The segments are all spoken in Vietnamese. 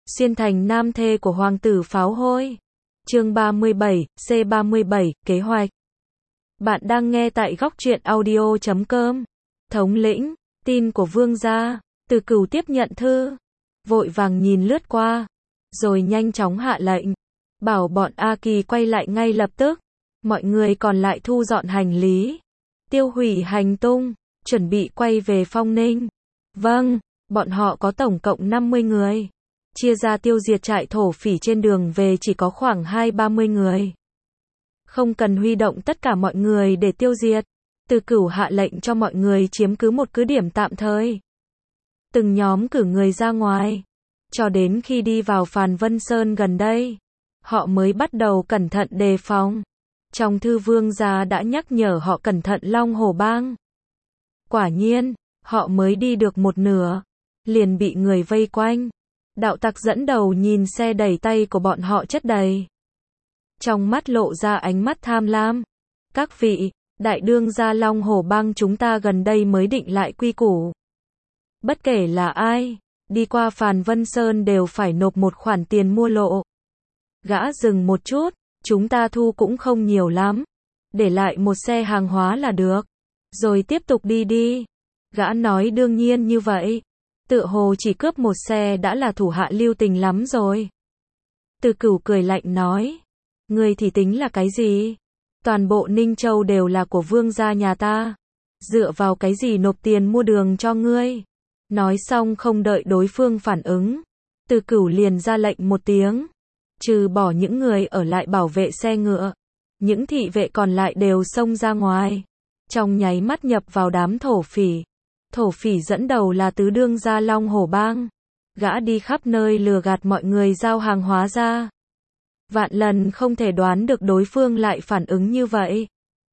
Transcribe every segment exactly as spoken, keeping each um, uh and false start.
Xuyên thành nam thê của hoàng tử pháo hôi. Chương ba mươi bảy, C ba mươi bảy, kế hoạch. Bạn đang nghe tại góc truyện audio chấm com. Thống lĩnh, tin của vương gia. Từ Cửu tiếp nhận thư, vội vàng nhìn lướt qua, rồi nhanh chóng hạ lệnh, bảo bọn A Kỳ quay lại ngay lập tức. Mọi người còn lại thu dọn hành lý, tiêu hủy hành tung, chuẩn bị quay về Phong Ninh. Vâng, bọn họ có tổng cộng năm mươi người. Chia ra tiêu diệt trại thổ phỉ trên đường về chỉ có khoảng hai ba mươi người. Không cần huy động tất cả mọi người để tiêu diệt. Từ Cửu hạ lệnh cho mọi người chiếm cứ một cứ điểm tạm thời. Từng nhóm cử người ra ngoài. Cho đến khi đi vào Phàn Vân Sơn gần đây, họ mới bắt đầu cẩn thận đề phòng. Trong thư vương gia đã nhắc nhở họ cẩn thận Long Hổ Bang. Quả nhiên, họ mới đi được một nửa, liền bị người vây quanh. Đạo tặc dẫn đầu nhìn xe đẩy tay của bọn họ chất đầy. Trong mắt lộ ra ánh mắt tham lam. Các vị, đại đương gia Long Hổ Bang chúng ta gần đây mới định lại quy củ. Bất kể là ai, đi qua Phàn Vân Sơn đều phải nộp một khoản tiền mua lộ. Gã dừng một chút, chúng ta thu cũng không nhiều lắm. Để lại một xe hàng hóa là được. Rồi tiếp tục đi đi. Gã nói đương nhiên như vậy. Tựa hồ chỉ cướp một xe đã là thủ hạ lưu tình lắm rồi. Từ Cửu cười lạnh nói. Ngươi thì tính là cái gì? Toàn bộ Ninh Châu đều là của vương gia nhà ta. Dựa vào cái gì nộp tiền mua đường cho ngươi? Nói xong không đợi đối phương phản ứng. Từ Cửu liền ra lệnh một tiếng. Trừ bỏ những người ở lại bảo vệ xe ngựa. Những thị vệ còn lại đều xông ra ngoài. Trong nháy mắt nhập vào đám thổ phỉ. Thổ phỉ dẫn đầu là tứ đương gia Long Hổ Bang. Gã đi khắp nơi lừa gạt mọi người giao hàng hóa ra. Vạn lần không thể đoán được đối phương lại phản ứng như vậy.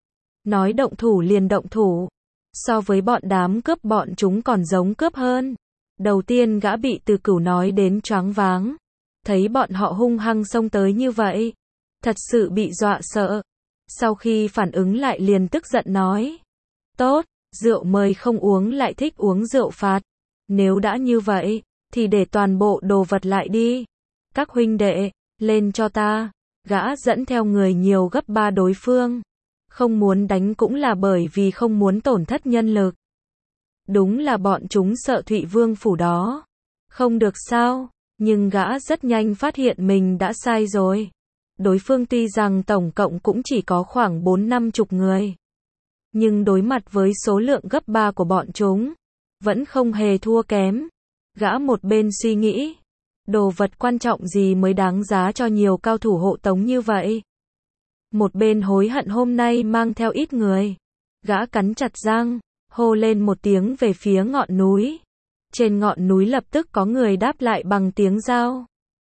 Nói động thủ liền động thủ. So với bọn đám cướp bọn chúng còn giống cướp hơn. Đầu tiên gã bị Từ Cửu nói đến choáng váng. Thấy bọn họ hung hăng xông tới như vậy. Thật sự bị dọa sợ. Sau khi phản ứng lại liền tức giận nói. Tốt, rượu mời không uống lại thích uống rượu phạt. Nếu đã như vậy, thì để toàn bộ đồ vật lại đi. Các huynh đệ, lên cho ta. Gã dẫn theo người nhiều gấp ba đối phương. Không muốn đánh cũng là bởi vì không muốn tổn thất nhân lực. Đúng là bọn chúng sợ Thụy Vương phủ đó. Không được sao, nhưng gã rất nhanh phát hiện mình đã sai rồi. Đối phương tuy rằng tổng cộng cũng chỉ có khoảng bốn năm chục người. Nhưng đối mặt với số lượng gấp ba của bọn chúng, vẫn không hề thua kém. Gã một bên suy nghĩ, đồ vật quan trọng gì mới đáng giá cho nhiều cao thủ hộ tống như vậy. Một bên hối hận hôm nay mang theo ít người. Gã cắn chặt răng, hô lên một tiếng về phía ngọn núi. Trên ngọn núi lập tức có người đáp lại bằng tiếng dao.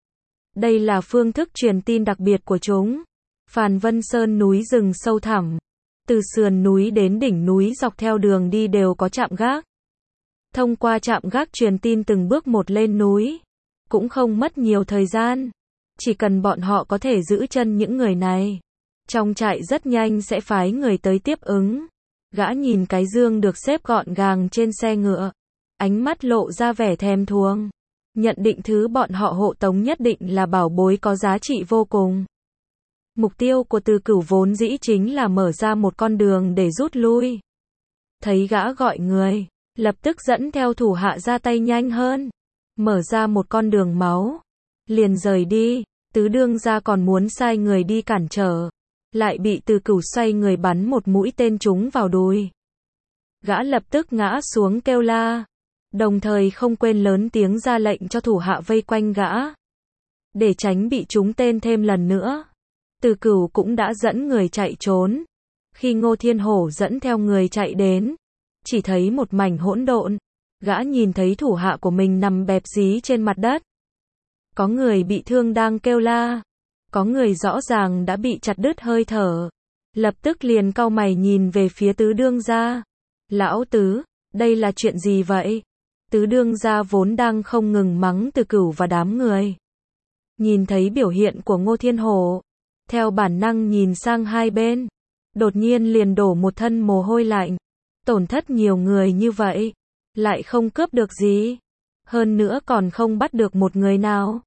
Đây là phương thức truyền tin đặc biệt của chúng. Phàn Vân Sơn núi rừng sâu thẳm. Từ sườn núi đến đỉnh núi dọc theo đường đi đều có trạm gác. Thông qua trạm gác truyền tin từng bước một lên núi. Cũng không mất nhiều thời gian. Chỉ cần bọn họ có thể giữ chân những người này. Trong trại rất nhanh sẽ phái người tới tiếp ứng. Gã nhìn cái dương được xếp gọn gàng trên xe ngựa. Ánh mắt lộ ra vẻ thèm thuồng. Nhận định thứ bọn họ hộ tống nhất định là bảo bối có giá trị vô cùng. Mục tiêu của Từ Cửu vốn dĩ chính là mở ra một con đường để rút lui. Thấy gã gọi người, lập tức dẫn theo thủ hạ ra tay nhanh hơn. Mở ra một con đường máu. Liền rời đi, tứ đương gia còn muốn sai người đi cản trở. Lại bị Từ Cửu xoay người bắn một mũi tên trúng vào đùi. Gã lập tức ngã xuống kêu la. Đồng thời không quên lớn tiếng ra lệnh cho thủ hạ vây quanh gã. Để tránh bị trúng tên thêm lần nữa. Từ Cửu cũng đã dẫn người chạy trốn. Khi Ngô Thiên Hổ dẫn theo người chạy đến, chỉ thấy một mảnh hỗn độn. Gã nhìn thấy thủ hạ của mình nằm bẹp dí trên mặt đất. Có người bị thương đang kêu la. Có người rõ ràng đã bị chặt đứt hơi thở. Lập tức liền cau mày nhìn về phía tứ đương gia. Lão tứ, đây là chuyện gì vậy? Tứ đương gia vốn đang không ngừng mắng Từ Cửu và đám người. Nhìn thấy biểu hiện của Ngô Thiên Hổ. Theo bản năng nhìn sang hai bên. Đột nhiên liền đổ một thân mồ hôi lạnh. Tổn thất nhiều người như vậy. Lại không cướp được gì. Hơn nữa còn không bắt được một người nào.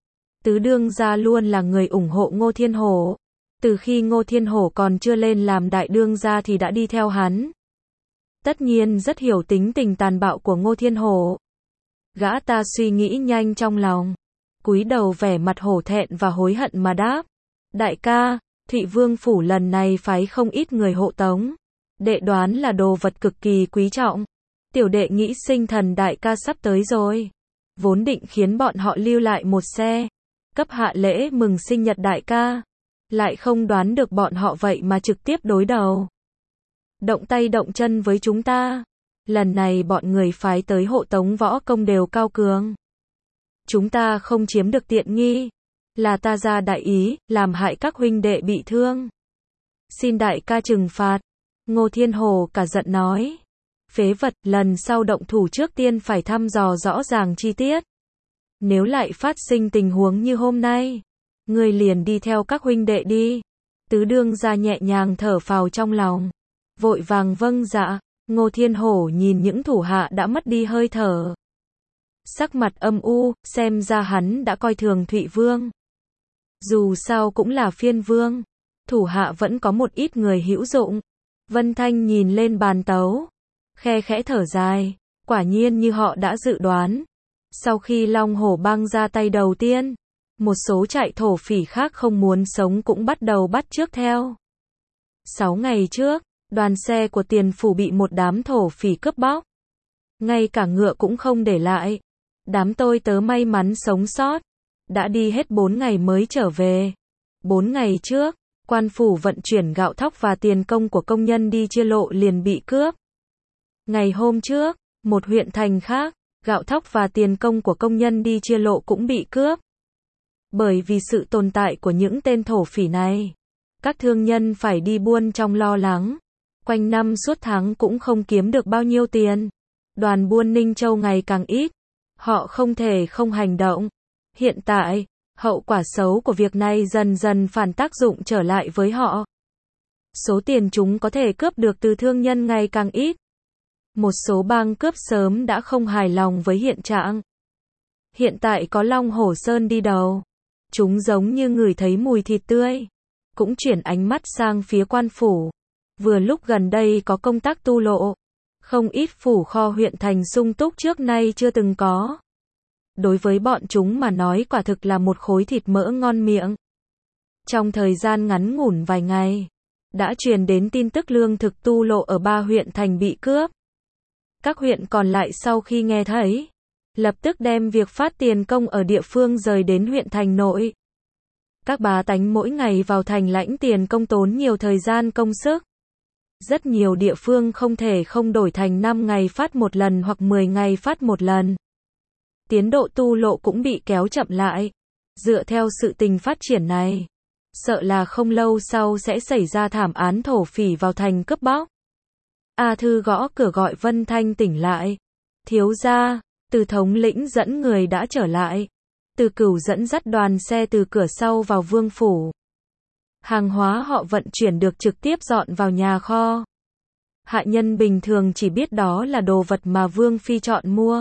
Tứ đương gia luôn là người ủng hộ Ngô Thiên Hổ. Từ khi Ngô Thiên Hổ còn chưa lên làm đại đương gia thì đã đi theo hắn. Tất nhiên rất hiểu tính tình tàn bạo của Ngô Thiên Hổ. Gã ta suy nghĩ nhanh trong lòng, cúi đầu vẻ mặt hổ thẹn và hối hận mà đáp. Đại ca, Thụy Vương phủ lần này phái không ít người hộ tống. Đệ đoán là đồ vật cực kỳ quý trọng. Tiểu đệ nghĩ sinh thần đại ca sắp tới rồi. Vốn định khiến bọn họ lưu lại một xe, cấp hạ lễ mừng sinh nhật đại ca. Lại không đoán được bọn họ vậy mà trực tiếp đối đầu. Động tay động chân với chúng ta. Lần này bọn người phái tới hộ tống võ công đều cao cường. Chúng ta không chiếm được tiện nghi. Là ta ra đại ý, làm hại các huynh đệ bị thương. Xin đại ca trừng phạt. Ngô Thiên Hổ cả giận nói. Phế vật, lần sau động thủ trước tiên phải thăm dò rõ ràng chi tiết. Nếu lại phát sinh tình huống như hôm nay, ngươi liền đi theo các huynh đệ đi. Tứ đương gia nhẹ nhàng thở phào trong lòng. Vội vàng vâng dạ. Ngô Thiên Hổ nhìn những thủ hạ đã mất đi hơi thở. Sắc mặt âm u, xem ra hắn đã coi thường Thụy Vương. Dù sao cũng là phiên vương. Thủ hạ vẫn có một ít người hữu dụng. Vân Thanh nhìn lên bàn tấu. Khe khẽ thở dài. Quả nhiên như họ đã dự đoán. Sau khi Long Hổ Bang ra tay đầu tiên, một số trại thổ phỉ khác không muốn sống cũng bắt đầu bắt chước theo. Sáu ngày trước, đoàn xe của Tiền phủ bị một đám thổ phỉ cướp bóc. Ngay cả ngựa cũng không để lại. Đám tôi tớ may mắn sống sót. Đã đi hết bốn ngày mới trở về. Bốn ngày trước, quan phủ vận chuyển gạo thóc và tiền công của công nhân đi chia lộ liền bị cướp. Ngày hôm trước, một huyện thành khác, gạo thóc và tiền công của công nhân đi chia lộ cũng bị cướp. Bởi vì sự tồn tại của những tên thổ phỉ này, các thương nhân phải đi buôn trong lo lắng. Quanh năm suốt tháng cũng không kiếm được bao nhiêu tiền. Đoàn buôn Ninh Châu ngày càng ít. Họ không thể không hành động. Hiện tại, hậu quả xấu của việc này dần dần phản tác dụng trở lại với họ. Số tiền chúng có thể cướp được từ thương nhân ngày càng ít. Một số bang cướp sớm đã không hài lòng với hiện trạng. Hiện tại có Long Hổ Sơn đi đầu. Chúng giống như ngửi thấy mùi thịt tươi. Cũng chuyển ánh mắt sang phía quan phủ. Vừa lúc gần đây có công tác tu lộ. Không ít phủ kho huyện thành sung túc trước nay chưa từng có. Đối với bọn chúng mà nói quả thực là một khối thịt mỡ ngon miệng. Trong thời gian ngắn ngủn vài ngày, đã truyền đến tin tức lương thực tu lộ ở ba huyện thành bị cướp. Các huyện còn lại sau khi nghe thấy, lập tức đem việc phát tiền công ở địa phương rời đến huyện thành nội. Các bá tánh mỗi ngày vào thành lãnh tiền công tốn nhiều thời gian công sức. Rất nhiều địa phương không thể không đổi thành năm ngày phát một lần hoặc mười ngày phát một lần. Tiến độ tu lộ cũng bị kéo chậm lại. Dựa theo sự tình phát triển này, sợ là không lâu sau sẽ xảy ra thảm án thổ phỉ vào thành cướp bóc. A Thư gõ cửa gọi Vân Thanh tỉnh lại. Thiếu gia, Từ thống lĩnh dẫn người đã trở lại. Từ Cửu dẫn dắt đoàn xe từ cửa sau vào vương phủ. Hàng hóa họ vận chuyển được trực tiếp dọn vào nhà kho. Hạ nhân bình thường chỉ biết đó là đồ vật mà Vương Phi chọn mua.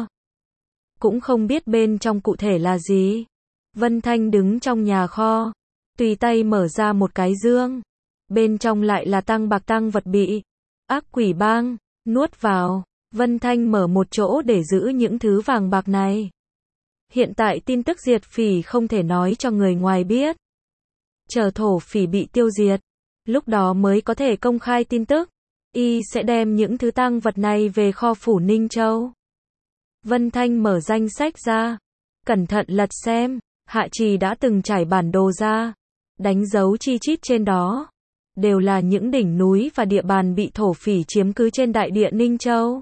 Cũng không biết bên trong cụ thể là gì. Vân Thanh đứng trong nhà kho. Tùy tay mở ra một cái dương. Bên trong lại là tăng bạc tăng vật bị ác quỷ bang nuốt vào. Vân Thanh mở một chỗ để giữ những thứ vàng bạc này. Hiện tại tin tức diệt phỉ không thể nói cho người ngoài biết. Chờ thổ phỉ bị tiêu diệt, lúc đó mới có thể công khai tin tức. Y sẽ đem những thứ tang vật này về kho phủ Ninh Châu. Vân Thanh mở danh sách ra, cẩn thận lật xem. Hạ Trì đã từng trải bản đồ ra, đánh dấu chi chít trên đó. Đều là những đỉnh núi và địa bàn bị thổ phỉ chiếm cứ trên đại địa Ninh Châu.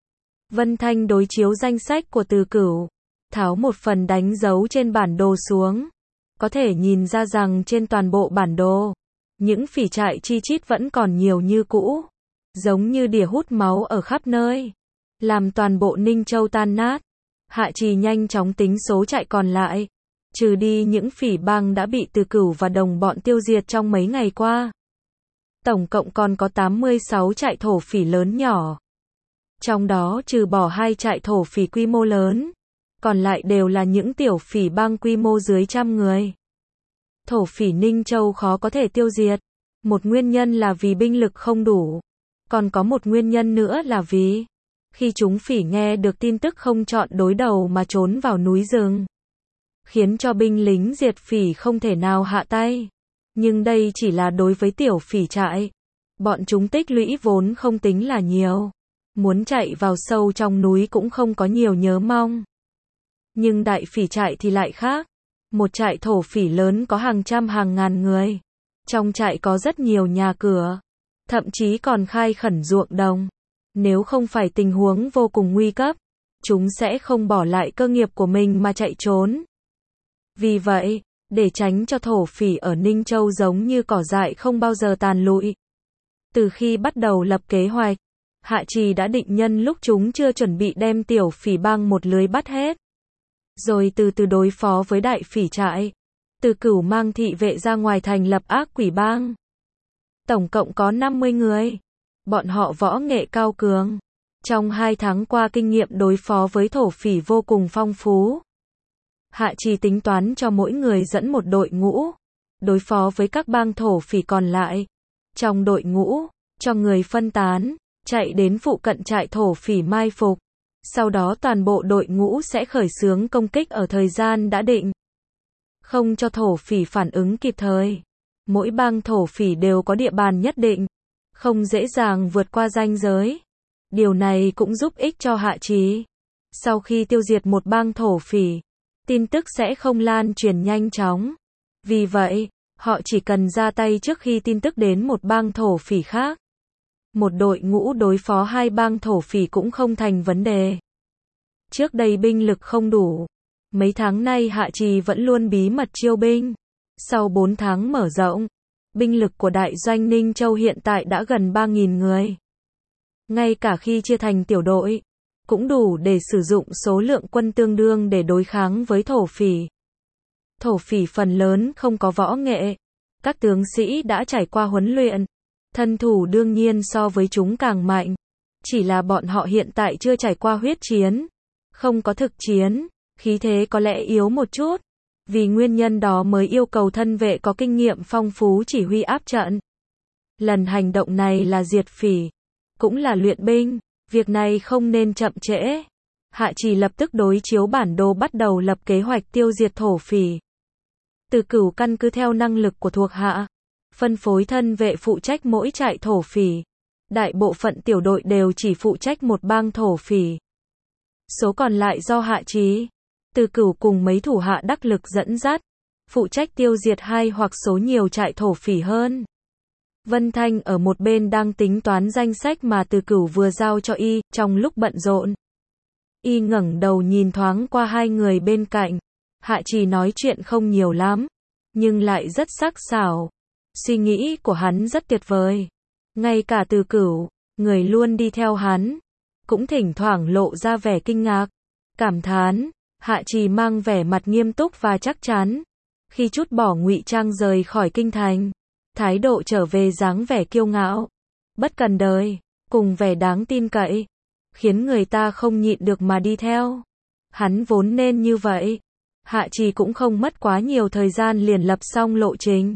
Vân Thanh đối chiếu danh sách của Từ Cửu, tháo một phần đánh dấu trên bản đồ xuống. Có thể nhìn ra rằng trên toàn bộ bản đồ, những phỉ trại chi chít vẫn còn nhiều như cũ. Giống như đỉa hút máu ở khắp nơi. Làm toàn bộ Ninh Châu tan nát. Hạ Trì nhanh chóng tính số trại còn lại. Trừ đi những phỉ bang đã bị Từ Cửu và đồng bọn tiêu diệt trong mấy ngày qua. Tổng cộng còn có tám mươi sáu trại thổ phỉ lớn nhỏ. Trong đó trừ bỏ hai trại thổ phỉ quy mô lớn, còn lại đều là những tiểu phỉ bang quy mô dưới trăm người. Thổ phỉ Ninh Châu khó có thể tiêu diệt. Một nguyên nhân là vì binh lực không đủ. Còn có một nguyên nhân nữa là vì khi chúng phỉ nghe được tin tức không chọn đối đầu mà trốn vào núi rừng, khiến cho binh lính diệt phỉ không thể nào hạ tay. Nhưng đây chỉ là đối với tiểu phỉ trại. Bọn chúng tích lũy vốn không tính là nhiều. Muốn chạy vào sâu trong núi cũng không có nhiều nhớ mong. Nhưng đại phỉ trại thì lại khác. Một trại thổ phỉ lớn có hàng trăm hàng ngàn người. Trong trại có rất nhiều nhà cửa. Thậm chí còn khai khẩn ruộng đồng. Nếu không phải tình huống vô cùng nguy cấp, chúng sẽ không bỏ lại cơ nghiệp của mình mà chạy trốn. Vì vậy, để tránh cho thổ phỉ ở Ninh Châu giống như cỏ dại không bao giờ tàn lụi. Từ khi bắt đầu lập kế hoạch, Hạ Trì đã định nhân lúc chúng chưa chuẩn bị đem tiểu phỉ bang một lưới bắt hết. Rồi từ từ đối phó với đại phỉ trại. Từ Cửu mang thị vệ ra ngoài thành lập ác quỷ bang. Tổng cộng có năm mươi người. Bọn họ võ nghệ cao cường. Trong hai tháng qua kinh nghiệm đối phó với thổ phỉ vô cùng phong phú. Hạ Trì tính toán cho mỗi người dẫn một đội ngũ. Đối phó với các bang thổ phỉ còn lại. Trong đội ngũ, cho người phân tán, chạy đến phụ cận trại thổ phỉ mai phục. Sau đó toàn bộ đội ngũ sẽ khởi xướng công kích ở thời gian đã định. Không cho thổ phỉ phản ứng kịp thời. Mỗi bang thổ phỉ đều có địa bàn nhất định. Không dễ dàng vượt qua ranh giới. Điều này cũng giúp ích cho Hạ Trì. Sau khi tiêu diệt một bang thổ phỉ, tin tức sẽ không lan truyền nhanh chóng. Vì vậy, họ chỉ cần ra tay trước khi tin tức đến một bang thổ phỉ khác. Một đội ngũ đối phó hai bang thổ phỉ cũng không thành vấn đề. Trước đây binh lực không đủ. Mấy tháng nay Hạ Trì vẫn luôn bí mật chiêu binh. Sau bốn tháng mở rộng, binh lực của đại doanh Ninh Châu hiện tại đã gần ba nghìn người. Ngay cả khi chia thành tiểu đội, cũng đủ để sử dụng số lượng quân tương đương để đối kháng với thổ phỉ. Thổ phỉ phần lớn không có võ nghệ. Các tướng sĩ đã trải qua huấn luyện. Thân thủ đương nhiên so với chúng càng mạnh. Chỉ là bọn họ hiện tại chưa trải qua huyết chiến. Không có thực chiến, khí thế có lẽ yếu một chút. Vì nguyên nhân đó mới yêu cầu thân vệ có kinh nghiệm phong phú chỉ huy áp trận. Lần hành động này là diệt phỉ, cũng là luyện binh. Việc này không nên chậm trễ. Hạ Trì lập tức đối chiếu bản đồ bắt đầu lập kế hoạch tiêu diệt thổ phỉ. Từ Cửu căn cứ theo năng lực của thuộc hạ, phân phối thân vệ phụ trách mỗi trại thổ phỉ. Đại bộ phận tiểu đội đều chỉ phụ trách một bang thổ phỉ. Số còn lại do Hạ Trì, Từ Cửu cùng mấy thủ hạ đắc lực dẫn dắt, phụ trách tiêu diệt hai hoặc số nhiều trại thổ phỉ hơn. Vân Thanh ở một bên đang tính toán danh sách mà Từ Cửu vừa giao cho y, trong lúc bận rộn. Y ngẩng đầu nhìn thoáng qua hai người bên cạnh. Hạ Trì nói chuyện không nhiều lắm, nhưng lại rất sắc sảo. Suy nghĩ của hắn rất tuyệt vời. Ngay cả Từ Cửu, người luôn đi theo hắn, cũng thỉnh thoảng lộ ra vẻ kinh ngạc, cảm thán. Hạ Trì mang vẻ mặt nghiêm túc và chắc chắn. Khi trút bỏ ngụy trang rời khỏi kinh thành, thái độ trở về dáng vẻ kiêu ngạo, bất cần đời, cùng vẻ đáng tin cậy, khiến người ta không nhịn được mà đi theo. Hắn vốn nên như vậy. Hạ Trì cũng không mất quá nhiều thời gian liền lập xong lộ trình.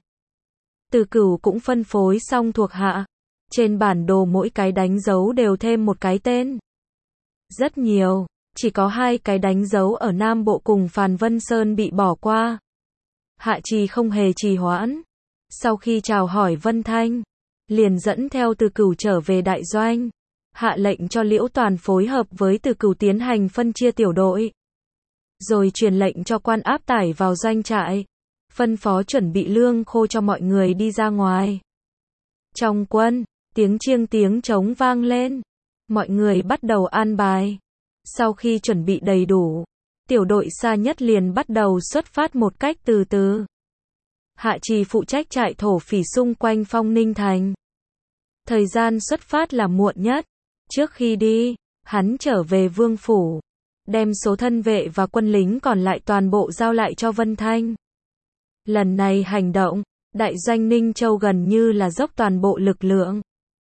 Từ Cửu cũng phân phối xong thuộc hạ. Trên bản đồ mỗi cái đánh dấu đều thêm một cái tên. Rất nhiều, chỉ có hai cái đánh dấu ở Nam Bộ cùng Phàn Vân Sơn bị bỏ qua. Hạ Trì không hề trì hoãn. Sau khi chào hỏi Vân Thanh, liền dẫn theo Từ Cửu trở về đại doanh. Hạ lệnh cho Liễu Toàn phối hợp với Từ Cửu tiến hành phân chia tiểu đội. Rồi truyền lệnh cho quan áp tải vào doanh trại. Phân phó chuẩn bị lương khô cho mọi người đi ra ngoài. Trong quân, tiếng chiêng tiếng trống vang lên. Mọi người bắt đầu an bài. Sau khi chuẩn bị đầy đủ, tiểu đội xa nhất liền bắt đầu xuất phát một cách từ từ. Hạ Trì phụ trách trại thổ phỉ xung quanh Phong Ninh Thành. Thời gian xuất phát là muộn nhất. Trước khi đi, hắn trở về vương phủ, đem số thân vệ và quân lính còn lại toàn bộ giao lại cho Vân Thanh. Lần này hành động, đại doanh Ninh Châu gần như là dốc toàn bộ lực lượng.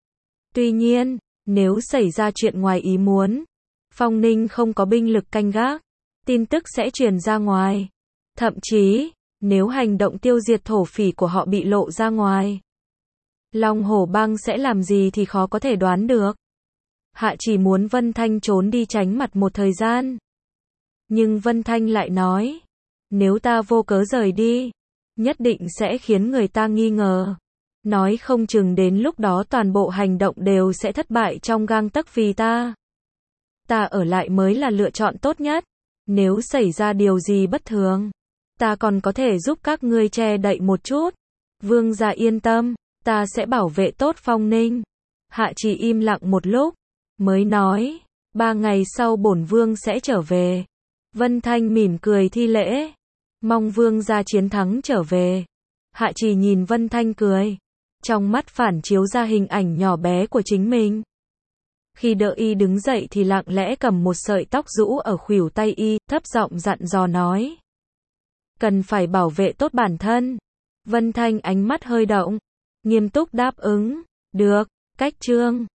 Tuy nhiên, nếu xảy ra chuyện ngoài ý muốn, Phong Ninh không có binh lực canh gác, tin tức sẽ truyền ra ngoài. Thậm chí, nếu hành động tiêu diệt thổ phỉ của họ bị lộ ra ngoài, Long Hổ Bang sẽ làm gì thì khó có thể đoán được. Hạ chỉ muốn Vân Thanh trốn đi tránh mặt một thời gian. Nhưng Vân Thanh lại nói, nếu ta vô cớ rời đi, nhất định sẽ khiến người ta nghi ngờ. Nói không chừng đến lúc đó toàn bộ hành động đều sẽ thất bại trong gang tấc vì ta. Ta ở lại mới là lựa chọn tốt nhất. Nếu xảy ra điều gì bất thường, ta còn có thể giúp các ngươi che đậy một chút. Vương gia yên tâm, ta sẽ bảo vệ tốt Phong Ninh. Hạ chỉ im lặng một lúc, mới nói, ba ngày sau bổn vương sẽ trở về. Vân Thanh mỉm cười thi lễ, mong vương gia chiến thắng trở về. Hạ chỉ nhìn Vân Thanh cười, trong mắt phản chiếu ra hình ảnh nhỏ bé của chính mình. Khi đỡ y đứng dậy thì lặng lẽ cầm một sợi tóc rũ ở khuỷu tay y, thấp giọng dặn dò nói, cần phải bảo vệ tốt bản thân. Vân Thanh ánh mắt hơi động, nghiêm túc đáp ứng, được, cách trương.